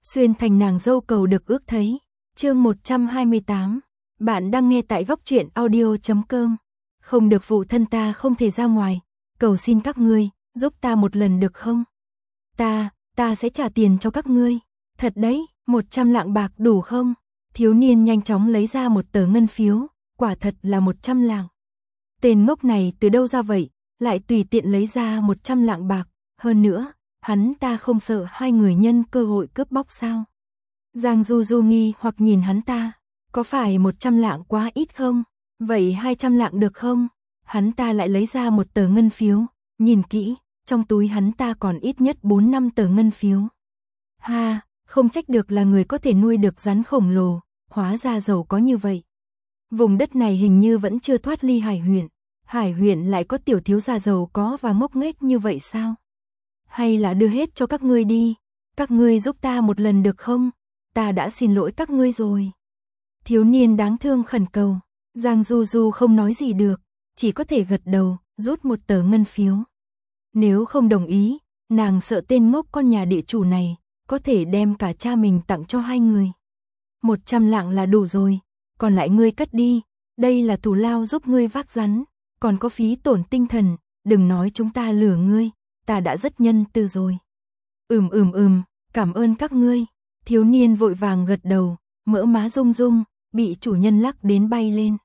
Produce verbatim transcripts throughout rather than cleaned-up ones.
xuyên thành nàng dâu cầu được ước thấy. Chương một trăm hai mươi tám. Bạn đang nghe tại góc truyện audio chấm com. Không được phụ thân ta không thể ra ngoài, cầu xin các ngươi giúp ta một lần được không? Ta, ta sẽ trả tiền cho các ngươi. Thật đấy, một trăm lạng bạc đủ không? Thiếu niên nhanh chóng lấy ra một tờ ngân phiếu, quả thật là một trăm lạng. Tên ngốc này từ đâu ra vậy, lại tùy tiện lấy ra một trăm lạng bạc, hơn nữa, hắn ta không sợ hai người nhân cơ hội cướp bóc sao? Giang Du Du nghi hoặc nhìn hắn ta, có phải một trăm lạng quá ít không? Vậy hai trăm lạng được không? Hắn ta lại lấy ra một tờ ngân phiếu, nhìn kỹ, trong túi hắn ta còn ít nhất bốn năm tờ ngân phiếu. Ha, không trách được là người có thể nuôi được rắn khổng lồ, hóa ra giàu có như vậy. Vùng đất này hình như vẫn chưa thoát ly Hải huyện, Hải huyện lại có tiểu thiếu gia giàu có và ngốc nghếch như vậy sao? Hay là đưa hết cho các ngươi đi, các ngươi giúp ta một lần được không? Ta đã xin lỗi các ngươi rồi. Thiếu niên đáng thương khẩn cầu. Giang Du Du không nói gì được, chỉ có thể gật đầu, rút một tờ ngân phiếu. Nếu không đồng ý, nàng sợ tên ngốc con nhà địa chủ này có thể đem cả cha mình tặng cho hai người. Một trăm lạng là đủ rồi, còn lại ngươi cất đi, đây là thù lao giúp ngươi vác rắn, còn có phí tổn tinh thần, đừng nói chúng ta lừa ngươi, ta đã rất nhân từ rồi. Ừm ừm ừm, cảm ơn các ngươi. Thiếu niên vội vàng gật đầu, mỡ má rung rung, bị chủ nhân lắc đến bay lên.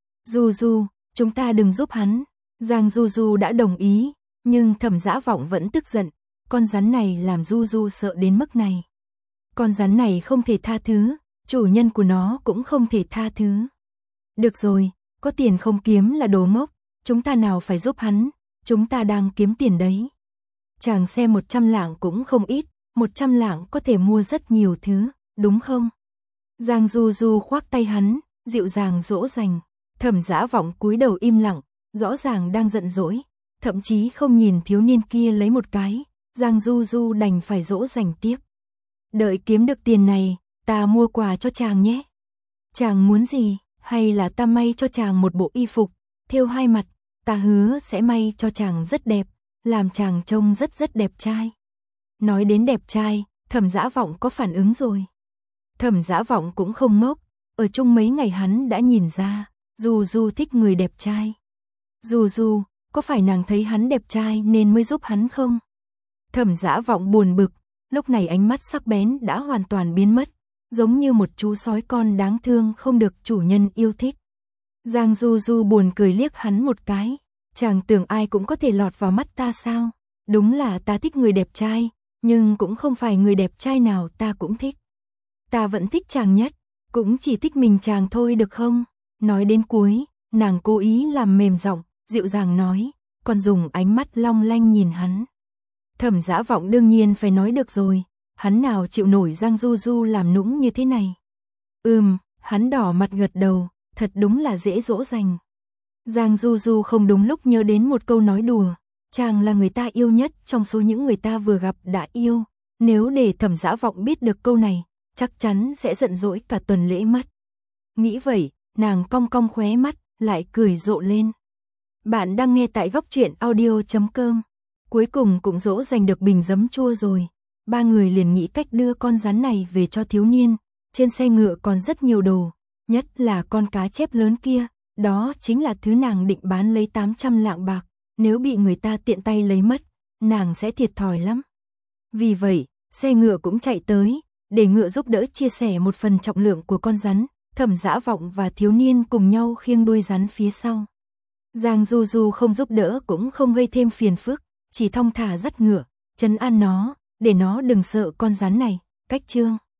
Du Du, chúng ta đừng giúp hắn. Giang Du Du đã đồng ý, nhưng Thẩm Dã Vọng vẫn tức giận, con rắn này làm Du Du sợ đến mức này. Con rắn này không thể tha thứ, chủ nhân của nó cũng không thể tha thứ. Được rồi, có tiền không kiếm là đồ ngốc, chúng ta nào phải giúp hắn, chúng ta đang kiếm tiền đấy. Chàng xem một trăm lạng cũng không ít, một trăm lạng có thể mua rất nhiều thứ, đúng không? Giang Du Du khoác tay hắn, dịu dàng dỗ dành. Thẩm Dã Vọng cúi đầu im lặng, rõ ràng đang giận dỗi, thậm chí không nhìn thiếu niên kia lấy một cái, Giang Du Du đành phải dỗ dành tiếp. Đợi kiếm được tiền này, ta mua quà cho chàng nhé. Chàng muốn gì, hay là ta may cho chàng một bộ y phục, thêu hai mặt, ta hứa sẽ may cho chàng rất đẹp, làm chàng trông rất rất đẹp trai. Nói đến đẹp trai, Thẩm Dã Vọng có phản ứng rồi. Thẩm Dã Vọng cũng không ngốc, ở chung mấy ngày hắn đã nhìn ra, Du Du thích người đẹp trai. Du Du, có phải nàng thấy hắn đẹp trai nên mới giúp hắn không? Thẩm Dã Vọng buồn bực, lúc này ánh mắt sắc bén đã hoàn toàn biến mất, giống như một chú sói con đáng thương không được chủ nhân yêu thích. Giang Du Du buồn cười liếc hắn một cái, chàng tưởng ai cũng có thể lọt vào mắt ta sao? Đúng là ta thích người đẹp trai, nhưng cũng không phải người đẹp trai nào ta cũng thích. Ta vẫn thích chàng nhất, cũng chỉ thích mình chàng thôi được không? Nói đến cuối, nàng cố ý làm mềm giọng, dịu dàng nói, còn dùng ánh mắt long lanh nhìn hắn. Thẩm Dã Vọng đương nhiên phải nói được rồi, hắn nào chịu nổi Giang Du Du làm nũng như thế này. Ừm, hắn đỏ mặt gật đầu, thật đúng là dễ dỗ dành. Giang Du Du không đúng lúc nhớ đến một câu nói đùa, chàng là người ta yêu nhất trong số những người ta vừa gặp đã yêu, nếu để Thẩm Dã Vọng biết được câu này, chắc chắn sẽ giận dỗi cả tuần lễ mất. Nghĩ vậy, nàng cong cong khóe mắt, lại cười rộ lên. Bạn đang nghe tại góc truyện audio chấm com. Cuối cùng cũng dỗ dành được bình giấm chua rồi. Ba người liền nghĩ cách đưa con rắn này về cho thiếu niên. Trên xe ngựa còn rất nhiều đồ, nhất là con cá chép lớn kia. Đó chính là thứ nàng định bán lấy tám trăm lạng bạc. Nếu bị người ta tiện tay lấy mất, nàng sẽ thiệt thòi lắm. Vì vậy, xe ngựa cũng chạy tới, để ngựa giúp đỡ chia sẻ một phần trọng lượng của con rắn. Thẩm Dã Vọng và thiếu niên cùng nhau khiêng đuôi rắn phía sau. Giang Du Du không giúp đỡ cũng không gây thêm phiền phức, chỉ thong thả dắt ngựa, trấn an nó, để nó đừng sợ con rắn này. Cách chương